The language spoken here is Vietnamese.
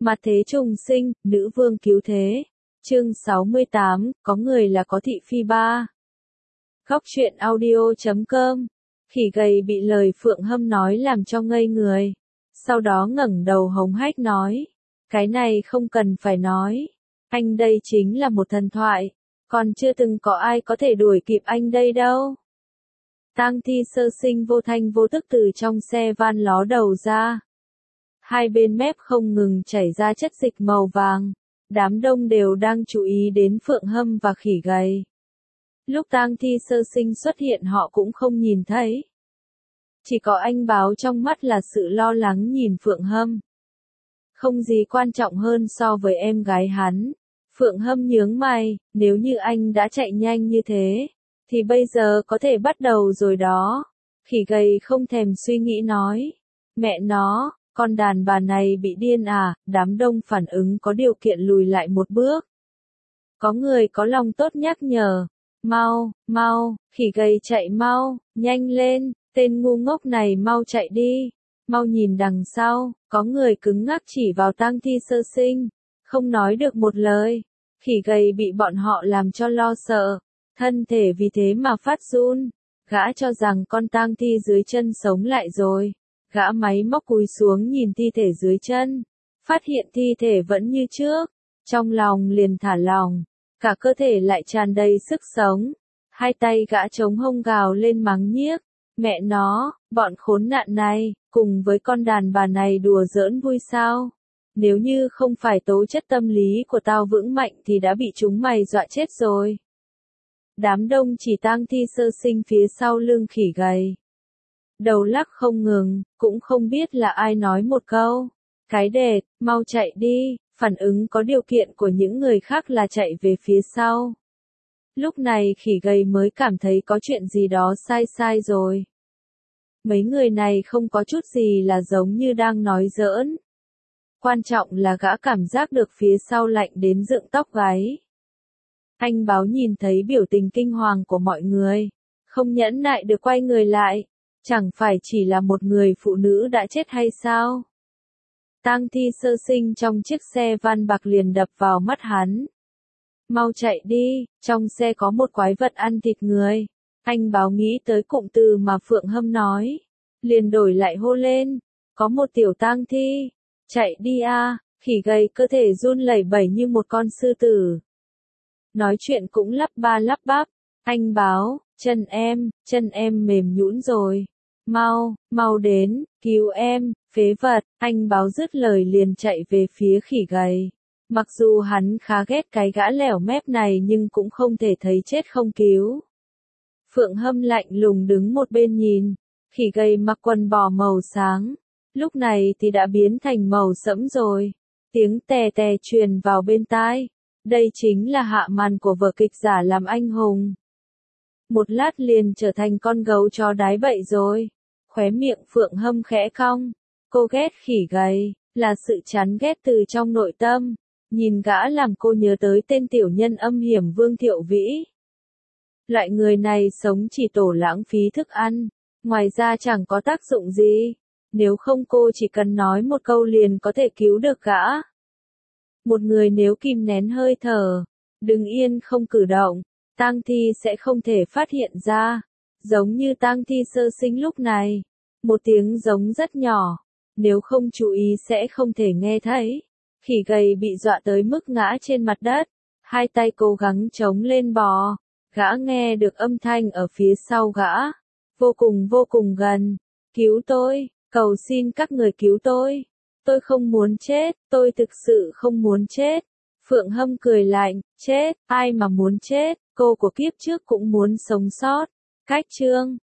Mặt thế trùng sinh, nữ vương cứu thế. Chương 68, có người là có thị phi ba. Góc truyện audio.com. Khỉ gầy bị lời Phượng Hâm nói làm cho ngây người. Sau đó ngẩng đầu hống hách nói. Cái này không cần phải nói. Anh đây chính là một thần thoại. Còn chưa từng có ai có thể đuổi kịp anh đây đâu. Tang Thi sơ sinh vô thanh vô tức từ trong xe van ló đầu ra. Hai bên mép không ngừng chảy ra chất dịch màu vàng. Đám đông đều đang chú ý đến Phượng Hâm và khỉ gầy. Lúc Tang Thi sơ sinh xuất hiện họ cũng không nhìn thấy. Chỉ có anh Báo trong mắt là sự lo lắng nhìn Phượng Hâm. Không gì quan trọng hơn so với em gái hắn. Phượng Hâm nhướng mày, nếu như anh đã chạy nhanh như thế, thì bây giờ có thể bắt đầu rồi đó. Khỉ gầy không thèm suy nghĩ nói. Mẹ nó, con đàn bà này bị điên à, đám đông phản ứng có điều kiện lùi lại một bước. Có người có lòng tốt nhắc nhở. Mau, mau, khỉ gầy chạy mau, nhanh lên, tên ngu ngốc này mau chạy đi. Mau nhìn đằng sau, có người cứng ngắc chỉ vào Tang Thi sơ sinh, không nói được một lời. Khỉ gầy bị bọn họ làm cho lo sợ, thân thể vì thế mà phát run. Gã cho rằng con tang thi dưới chân sống lại rồi. Gã máy móc cúi xuống nhìn thi thể dưới chân, phát hiện thi thể vẫn như trước, trong lòng liền thả lỏng, cả cơ thể lại tràn đầy sức sống. Hai tay gã chống hông gào lên mắng nhiếc, mẹ nó, bọn khốn nạn này, cùng với con đàn bà này đùa giỡn vui sao? Nếu như không phải tố chất tâm lý của tao vững mạnh thì đã bị chúng mày dọa chết rồi. Đám đông chỉ Tang Thi sơ sinh phía sau lưng khỉ gầy. Đầu lắc không ngừng, cũng không biết là ai nói một câu. Cái đệt, mau chạy đi, phản ứng có điều kiện của những người khác là chạy về phía sau. Lúc này khỉ gầy mới cảm thấy có chuyện gì đó sai sai rồi. Mấy người này không có chút gì là giống như đang nói giỡn. Quan trọng là gã cảm giác được phía sau lạnh đến dựng tóc gáy. Anh Báo nhìn thấy biểu tình kinh hoàng của mọi người, không nhẫn nại được quay người lại. Chẳng phải chỉ là một người phụ nữ đã chết hay sao? Tang Thi sơ sinh trong chiếc xe van bạc liền đập vào mắt hắn. Mau chạy đi, trong xe có một quái vật ăn thịt người. Anh Báo nghĩ tới cụm từ mà Phượng Hâm nói. Liền đổi lại hô lên. Có một tiểu tang thi. Chạy đi a, khỉ gầy cơ thể run lẩy bẩy như một con sư tử. Nói chuyện cũng lắp ba lắp bắp. Anh Báo, chân em mềm nhũn rồi. Mau, mau đến, cứu em, phế vật. Anh Báo dứt lời liền chạy về phía khỉ gầy. Mặc dù hắn khá ghét cái gã lẻo mép này nhưng cũng không thể thấy chết không cứu. Phượng Hâm lạnh lùng đứng một bên nhìn. Khỉ gầy mặc quần bò màu sáng. Lúc này thì đã biến thành màu sẫm rồi. Tiếng tè tè truyền vào bên tai. Đây chính là hạ màn của vở kịch giả làm anh hùng. Một lát liền trở thành con gấu chó đái bậy rồi. Khóe miệng Phượng Hâm khẽ cong. Cô ghét khỉ gầy, là sự chán ghét từ trong nội tâm. Nhìn gã làm cô nhớ tới tên tiểu nhân âm hiểm Vương Thiệu Vĩ. Loại người này sống chỉ tổ lãng phí thức ăn, ngoài ra chẳng có tác dụng gì. Nếu không cô chỉ cần nói một câu liền có thể cứu được gã. Một người nếu kìm nén hơi thở, đứng yên không cử động, Tang Thi sẽ không thể phát hiện ra. Giống như Tang Thi sơ sinh lúc này, một tiếng giống rất nhỏ, nếu không chú ý sẽ không thể nghe thấy. Khỉ gầy bị dọa tới mức ngã trên mặt đất, hai tay cố gắng chống lên bò. Gã nghe được âm thanh ở phía sau gã, vô cùng gần. Cứu tôi, cầu xin các người cứu tôi. Tôi không muốn chết, tôi thực sự không muốn chết. Phượng Hâm cười lạnh, chết, ai mà muốn chết, cô của kiếp trước cũng muốn sống sót. Cách chương